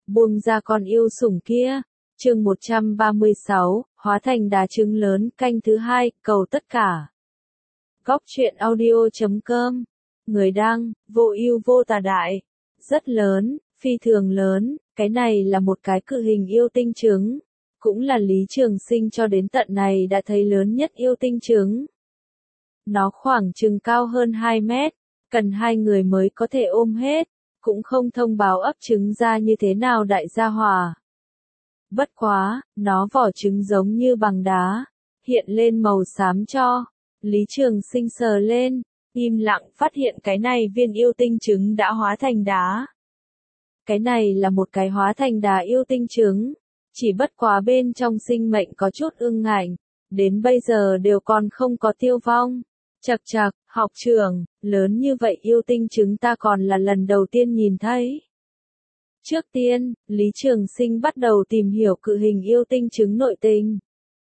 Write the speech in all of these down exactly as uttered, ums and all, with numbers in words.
buông ra con yêu sủng kia. Chương một trăm ba mươi sáu, hóa thành đá trứng lớn, canh thứ hai, cầu tất cả. Góc truyện audio chấm com. Người đăng, vô ưu vô tà đại. Rất lớn, phi thường lớn, cái này là một cái cự hình yêu tinh trứng. Cũng là Lý Trường Sinh cho đến tận này đã thấy lớn nhất yêu tinh trứng. Nó khoảng chừng cao hơn hai mét, cần hai người mới có thể ôm hết, cũng không thông báo ấp trứng ra như thế nào đại gia hỏa. Bất quá, nó vỏ trứng giống như bằng đá, hiện lên màu xám cho. Lý Trường Sinh sờ lên, im lặng phát hiện cái này viên yêu tinh trứng đã hóa thành đá. Cái này là một cái hóa thành đá yêu tinh trứng, chỉ bất quá bên trong sinh mệnh có chút ương ngạnh, đến bây giờ đều còn không có tiêu vong. Chậc chậc, học trưởng, lớn như vậy yêu tinh trứng ta còn là lần đầu tiên nhìn thấy. Trước tiên, Lý Trường Sinh bắt đầu tìm hiểu cự hình yêu tinh trứng nội tình.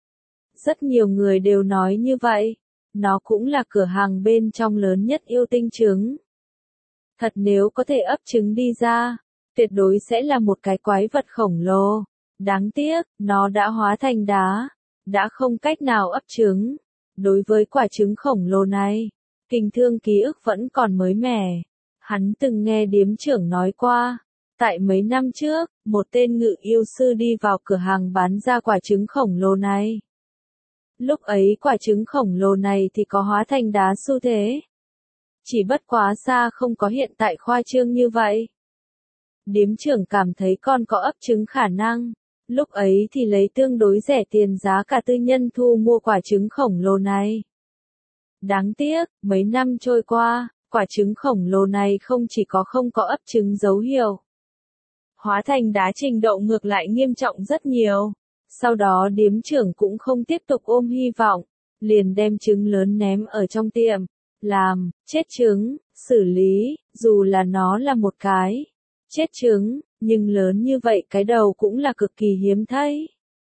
Rất nhiều người đều nói như vậy, nó cũng là cửa hàng bên trong lớn nhất yêu tinh trứng. Thật nếu có thể ấp trứng đi ra, tuyệt đối sẽ là một cái quái vật khổng lồ. Đáng tiếc, nó đã hóa thành đá, đã không cách nào ấp trứng. Đối với quả trứng khổng lồ này, Kình Thương ký ức vẫn còn mới mẻ. Hắn từng nghe điếm trưởng nói qua, tại mấy năm trước, một tên ngự yêu sư đi vào cửa hàng bán ra quả trứng khổng lồ này. Lúc ấy quả trứng khổng lồ này thì có hóa thành đá xu thế. Chỉ bất quá xa không có hiện tại khoa trương như vậy. Điếm trưởng cảm thấy con có ấp trứng khả năng. Lúc ấy thì lấy tương đối rẻ tiền giá cả tư nhân thu mua quả trứng khổng lồ này. Đáng tiếc, mấy năm trôi qua, quả trứng khổng lồ này không chỉ có không có ấp trứng dấu hiệu. Hóa thành đá trình độ ngược lại nghiêm trọng rất nhiều. Sau đó điếm trưởng cũng không tiếp tục ôm hy vọng, liền đem trứng lớn ném ở trong tiệm. Làm, chết trứng, xử lý, dù là nó là một cái. Chết trứng, nhưng lớn như vậy cái đầu cũng là cực kỳ hiếm thấy.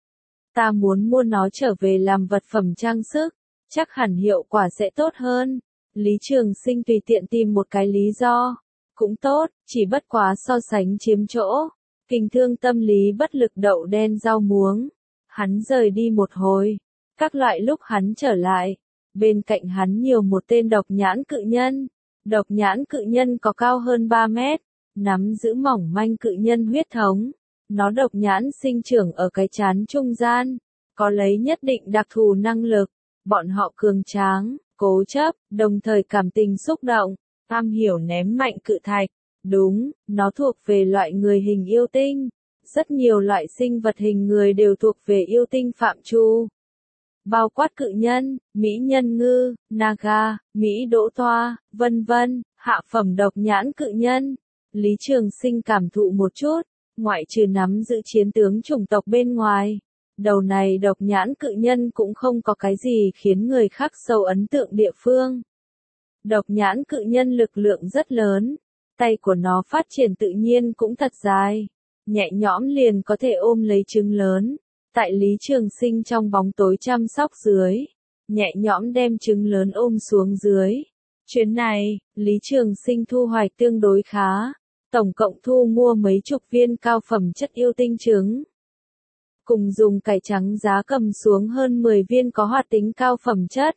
Ta muốn mua nó trở về làm vật phẩm trang sức, chắc hẳn hiệu quả sẽ tốt hơn. Lý Trường Sinh tùy tiện tìm một cái lý do. Cũng tốt, chỉ bất quá so sánh chiếm chỗ. Kình Thương tâm lý bất lực đậu đen rau muống. Hắn rời đi một hồi. Các loại lúc hắn trở lại. Bên cạnh hắn nhiều một tên độc nhãn cự nhân. Độc nhãn cự nhân có cao hơn ba mét. Nắm giữ mỏng manh cự nhân huyết thống. Nó độc nhãn sinh trưởng ở cái trán trung gian. Có lấy nhất định đặc thù năng lực. Bọn họ cường tráng, cố chấp, đồng thời cảm tình xúc động. Am hiểu ném mạnh cự thạch. Đúng, nó thuộc về loại người hình yêu tinh. Rất nhiều loại sinh vật hình người đều thuộc về yêu tinh phạm trù. Bao quát cự nhân, mỹ nhân ngư, naga, mỹ đỗ toa, vân vân, hạ phẩm độc nhãn cự nhân. Lý Trường Sinh cảm thụ một chút, ngoại trừ nắm giữ chiến tướng chủng tộc bên ngoài. Đầu này độc nhãn cự nhân cũng không có cái gì khiến người khác sâu ấn tượng địa phương. Độc nhãn cự nhân lực lượng rất lớn, tay của nó phát triển tự nhiên cũng thật dài, nhẹ nhõm liền có thể ôm lấy trứng lớn. Tại Lý Trường Sinh trong bóng tối chăm sóc dưới, nhẹ nhõm đem trứng lớn ôm xuống dưới. Chuyến này, Lý Trường Sinh thu hoạch tương đối khá, tổng cộng thu mua mấy chục viên cao phẩm chất yêu tinh trứng. Cùng dùng cải trắng giá cầm xuống hơn mười viên có hoạt tính cao phẩm chất.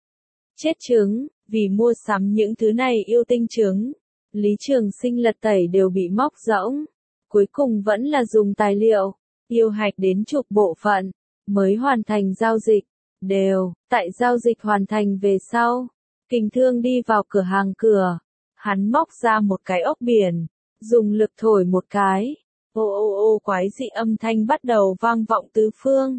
Chết trứng, vì mua sắm những thứ này yêu tinh trứng, Lý Trường Sinh lật tẩy đều bị móc rỗng. Cuối cùng vẫn là dùng tài liệu, yêu hạch đến chục bộ phận, mới hoàn thành giao dịch. Đều, tại giao dịch hoàn thành về sau, Kình Thương đi vào cửa hàng cửa. Hắn móc ra một cái ốc biển, dùng lực thổi một cái. Ô ô ô quái dị âm thanh bắt đầu vang vọng tứ phương.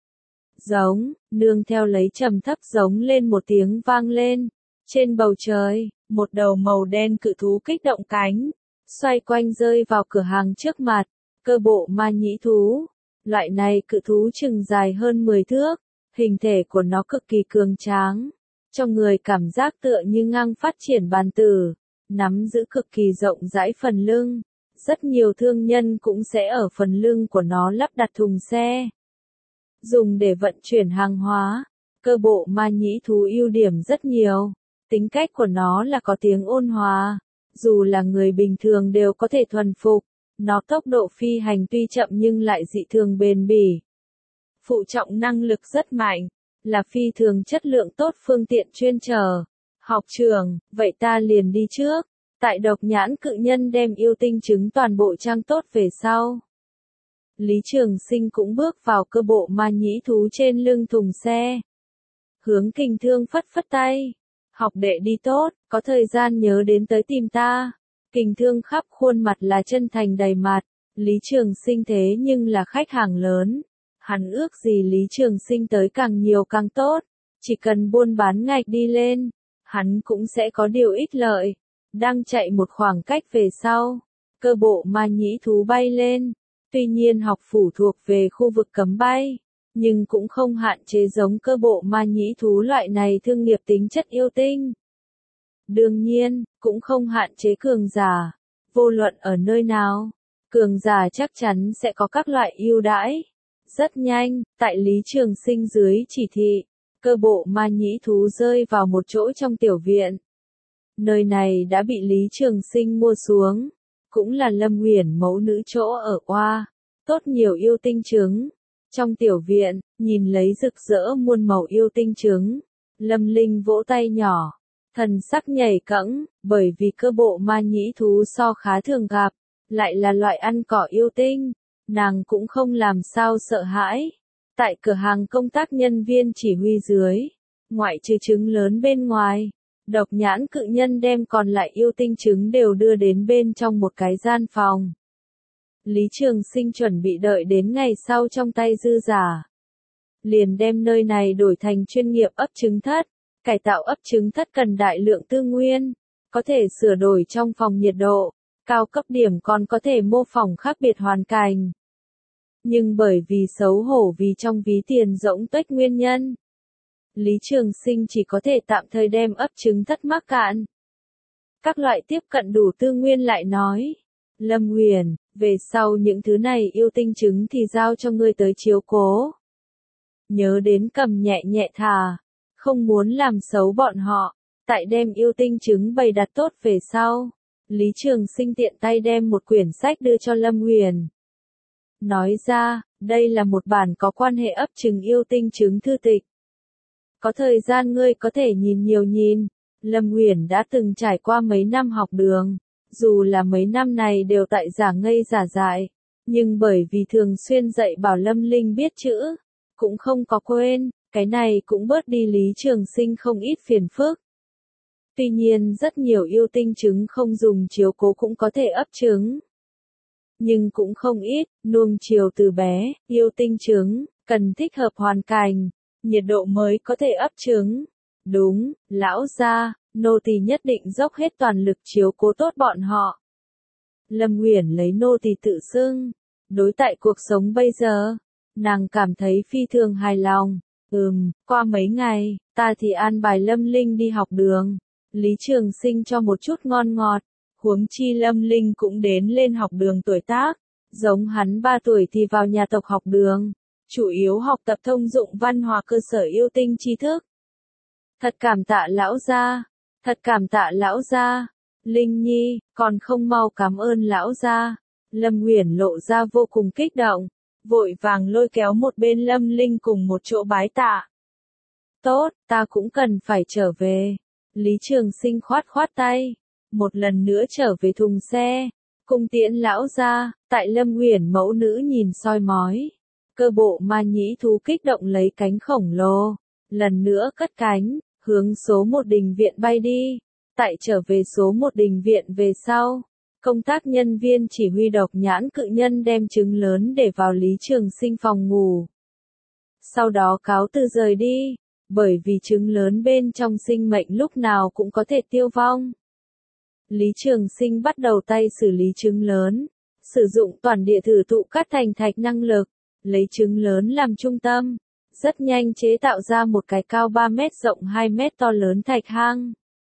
Giống, nương theo lấy trầm thấp giống lên một tiếng vang lên. Trên bầu trời, một đầu màu đen cự thú kích động cánh, xoay quanh rơi vào cửa hàng trước mặt. Cơ bộ ma nhĩ thú. Loại này cự thú chừng dài hơn mười thước, hình thể của nó cực kỳ cường tráng. Cho người cảm giác tựa như ngang phát triển bàn tử, nắm giữ cực kỳ rộng rãi phần lưng. Rất nhiều thương nhân cũng sẽ ở phần lưng của nó lắp đặt thùng xe, dùng để vận chuyển hàng hóa. Cơ bộ ma nhĩ thú ưu điểm rất nhiều. Tính cách của nó là có tiếng ôn hòa, dù là người bình thường đều có thể thuần phục. Nó tốc độ phi hành tuy chậm nhưng lại dị thường bền bỉ. Phụ trọng năng lực rất mạnh, là phi thường chất lượng tốt phương tiện chuyên chở. Học trưởng, vậy ta liền đi trước. Tại Độc Nhãn Cự Nhân đem yêu tinh trứng toàn bộ trang tốt về sau. Lý Trường Sinh cũng bước vào cơ bộ ma nhĩ thú trên lưng thùng xe. Hướng Kình Thương phất phất tay. Học đệ đi tốt, có thời gian nhớ đến tới tìm ta. Kình Thương khắp khuôn mặt là chân thành đầy mặt. Lý Trường Sinh thế nhưng là khách hàng lớn. Hắn ước gì Lý Trường Sinh tới càng nhiều càng tốt. Chỉ cần buôn bán ngạch đi lên, hắn cũng sẽ có điều ích lợi. Đang chạy một khoảng cách về sau, cơ bộ ma nhĩ thú bay lên. Tuy nhiên học phủ thuộc về khu vực cấm bay, nhưng cũng không hạn chế giống cơ bộ ma nhĩ thú loại này thương nghiệp tính chất yêu tinh. Đương nhiên, cũng không hạn chế cường giả. Vô luận ở nơi nào, cường giả chắc chắn sẽ có các loại ưu đãi. Rất nhanh, tại Lý Trường Sinh dưới chỉ thị, cơ bộ ma nhĩ thú rơi vào một chỗ trong tiểu viện. Nơi này đã bị Lý Trường Sinh mua xuống, cũng là Lâm Huyền mẫu nữ chỗ ở oa, tốt nhiều yêu tinh trứng. Trong tiểu viện, nhìn lấy rực rỡ muôn màu yêu tinh trứng, Lâm Linh vỗ tay nhỏ, thần sắc nhảy cẫng, bởi vì cơ bộ ma nhĩ thú so khá thường gặp, lại là loại ăn cỏ yêu tinh, nàng cũng không làm sao sợ hãi. Tại cửa hàng công tác nhân viên chỉ huy dưới, ngoại trừ trứng lớn bên ngoài, Độc Nhãn Cự Nhân đem còn lại yêu tinh trứng đều đưa đến bên trong một cái gian phòng. Lý Trường Sinh chuẩn bị đợi đến ngày sau trong tay dư giả. Liền đem nơi này đổi thành chuyên nghiệp ấp trứng thất. Cải tạo ấp trứng thất cần đại lượng tư nguyên, có thể sửa đổi trong phòng nhiệt độ, cao cấp điểm còn có thể mô phỏng khác biệt hoàn cảnh. Nhưng bởi vì xấu hổ vì trong ví tiền rỗng tuếch nguyên nhân, Lý Trường Sinh chỉ có thể tạm thời đem ấp trứng thất mắc cạn. Các loại tiếp cận đủ tư nguyên lại nói, Lâm Huyền, về sau những thứ này yêu tinh trứng thì giao cho ngươi tới chiếu cố. Nhớ đến cầm nhẹ nhẹ thà, không muốn làm xấu bọn họ. Tại đem yêu tinh trứng bày đặt tốt về sau, Lý Trường Sinh tiện tay đem một quyển sách đưa cho Lâm Huyền. Nói ra, đây là một bản có quan hệ ấp trứng yêu tinh trứng thư tịch. Có thời gian ngươi có thể nhìn nhiều nhìn. Lâm Huyền đã từng trải qua mấy năm học đường, dù là mấy năm này đều tại giả ngây giả dại, nhưng bởi vì thường xuyên dạy bảo Lâm Linh biết chữ, cũng không có quên, cái này cũng bớt đi Lý Trường Sinh không ít phiền phức. Tuy nhiên rất nhiều yêu tinh trứng không dùng chiếu cố cũng có thể ấp trứng. Nhưng cũng không ít, nuông chiều từ bé, yêu tinh trứng, cần thích hợp hoàn cảnh, nhiệt độ mới có thể ấp trứng. Đúng, lão gia, nô tỳ nhất định dốc hết toàn lực chiếu cố tốt bọn họ. Lâm Huyền lấy nô tỳ tự xưng, đối tại cuộc sống bây giờ, nàng cảm thấy phi thường hài lòng. Ừm, qua mấy ngày, ta thì an bài Lâm Linh đi học đường. Lý Trường Sinh cho một chút ngon ngọt, huống chi Lâm Linh cũng đến lên học đường tuổi tác, giống hắn ba tuổi thì vào nhà tộc học đường, chủ yếu học tập thông dụng văn hóa cơ sở yêu tinh tri thức. Thật cảm tạ lão gia, thật cảm tạ lão gia. Linh Nhi, còn không mau cảm ơn lão gia. Lâm Huyền lộ ra vô cùng kích động, vội vàng lôi kéo một bên Lâm Linh cùng một chỗ bái tạ. Tốt, ta cũng cần phải trở về. Lý Trường Sinh khoát khoát tay, một lần nữa trở về thùng xe, cung tiễn lão gia. Tại Lâm Huyền mẫu nữ nhìn soi mói, cơ bộ ma nhĩ thú kích động lấy cánh khổng lồ, lần nữa cất cánh, hướng số một đình viện bay đi. Tại trở về số một đình viện về sau, công tác nhân viên chỉ huy Độc Nhãn Cự Nhân đem trứng lớn để vào Lý Trường Sinh phòng ngủ. Sau đó cáo từ rời đi, bởi vì trứng lớn bên trong sinh mệnh lúc nào cũng có thể tiêu vong. Lý Trường Sinh bắt đầu tay xử lý trứng lớn, sử dụng toàn địa thử thụ cắt thành thạch năng lực, lấy trứng lớn làm trung tâm, rất nhanh chế tạo ra một cái cao ba mét rộng hai mét to lớn thạch hang.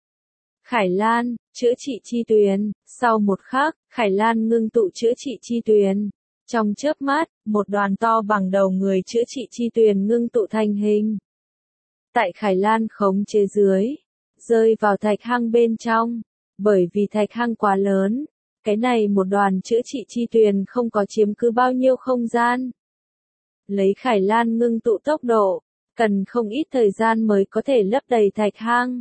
Khải Lan, chữa trị chi tuyền. Sau một khắc, Khải Lan ngưng tụ chữa trị chi tuyền. Trong chớp mắt, một đoàn to bằng đầu người chữa trị chi tuyền ngưng tụ thành hình. Tại Khải Lan khống chế dưới, rơi vào thạch hang bên trong. Bởi vì thạch hang quá lớn, cái này một đoàn chữa trị chi tuyền không có chiếm cứ bao nhiêu không gian. Lấy Khải Lan ngưng tụ tốc độ, cần không ít thời gian mới có thể lấp đầy thạch hang.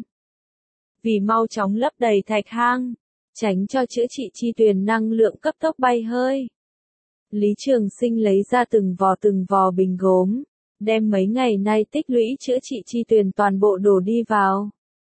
Vì mau chóng lấp đầy thạch hang, tránh cho chữa trị chi tuyền năng lượng cấp tốc bay hơi. Lý Trường Sinh lấy ra từng vò từng vò bình gốm, đem mấy ngày nay tích lũy chữa trị chi tuyền toàn bộ đổ đi vào.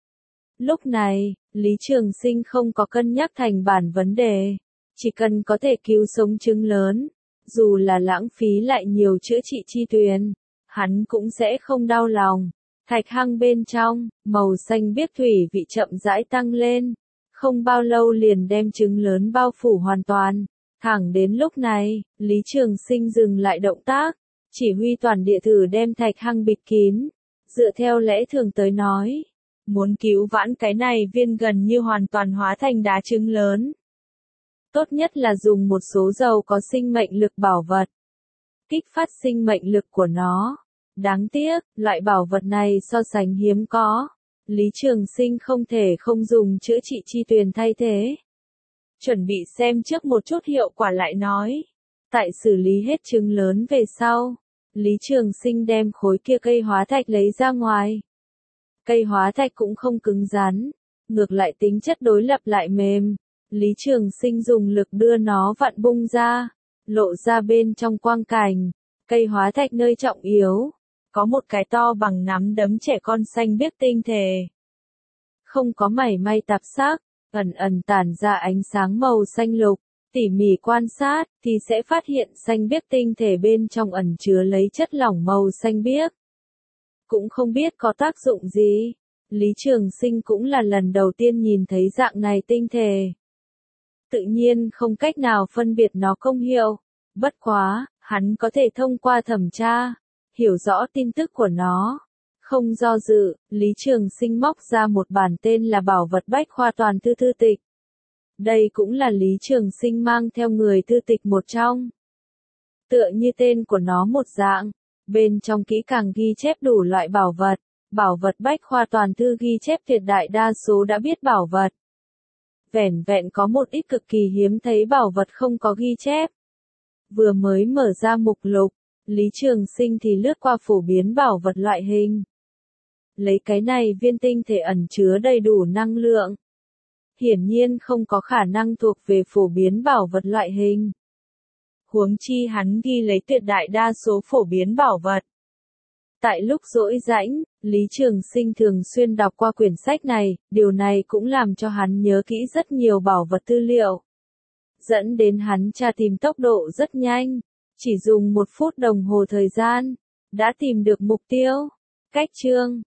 Lúc này, Lý Trường Sinh không có cân nhắc thành bản vấn đề, chỉ cần có thể cứu sống trứng lớn, dù là lãng phí lại nhiều chữa trị chi tuyền, hắn cũng sẽ không đau lòng. Thạch hang bên trong, màu xanh biếc thủy vị chậm rãi tăng lên, không bao lâu liền đem trứng lớn bao phủ hoàn toàn. Thẳng đến lúc này, Lý Trường Sinh dừng lại động tác, chỉ huy toàn địa thử đem thạch hang bịt kín. Dựa theo lẽ thường tới nói, muốn cứu vãn cái này viên gần như hoàn toàn hóa thành đá trứng lớn, tốt nhất là dùng một số dầu có sinh mệnh lực bảo vật, kích phát sinh mệnh lực của nó. Đáng tiếc, loại bảo vật này so sánh hiếm có, Lý Trường Sinh không thể không dùng chữa trị chi tuyền thay thế. Chuẩn bị xem trước một chút hiệu quả lại nói. Tại xử lý hết trứng lớn về sau, Lý Trường Sinh đem khối kia cây hóa thạch lấy ra ngoài. Cây hóa thạch cũng không cứng rắn, ngược lại tính chất đối lập lại mềm. Lý Trường Sinh dùng lực đưa nó vặn bung ra, lộ ra bên trong quang cảnh. Cây hóa thạch nơi trọng yếu, có một cái to bằng nắm đấm trẻ con xanh biếc tinh thể. Không có mảy may tạp sắc, ẩn ẩn tản ra ánh sáng màu xanh lục. Tỉ mỉ quan sát, thì sẽ phát hiện xanh biếc tinh thể bên trong ẩn chứa lấy chất lỏng màu xanh biếc. Cũng không biết có tác dụng gì. Lý Trường Sinh cũng là lần đầu tiên nhìn thấy dạng này tinh thể. Tự nhiên không cách nào phân biệt nó công hiệu. Bất quá, hắn có thể thông qua thẩm tra, hiểu rõ tin tức của nó. Không do dự, Lý Trường Sinh móc ra một bản tên là Bảo vật Bách Khoa Toàn Thư thư tịch. Đây cũng là Lý Trường Sinh mang theo người thư tịch một trong. Tựa như tên của nó một dạng, bên trong kỹ càng ghi chép đủ loại bảo vật. Bảo vật Bách Khoa Toàn Thư ghi chép tuyệt đại đa số đã biết bảo vật. Vẻn vẹn có một ít cực kỳ hiếm thấy bảo vật không có ghi chép. Vừa mới mở ra mục lục, Lý Trường Sinh thì lướt qua phổ biến bảo vật loại hình. Lấy cái này viên tinh thể ẩn chứa đầy đủ năng lượng. Hiển nhiên không có khả năng thuộc về phổ biến bảo vật loại hình. Huống chi hắn ghi lấy tuyệt đại đa số phổ biến bảo vật. Tại lúc rỗi rãnh, Lý Trường Sinh thường xuyên đọc qua quyển sách này, điều này cũng làm cho hắn nhớ kỹ rất nhiều bảo vật tư liệu. Dẫn đến hắn tra tìm tốc độ rất nhanh, chỉ dùng một phút đồng hồ thời gian, đã tìm được mục tiêu. Cách chương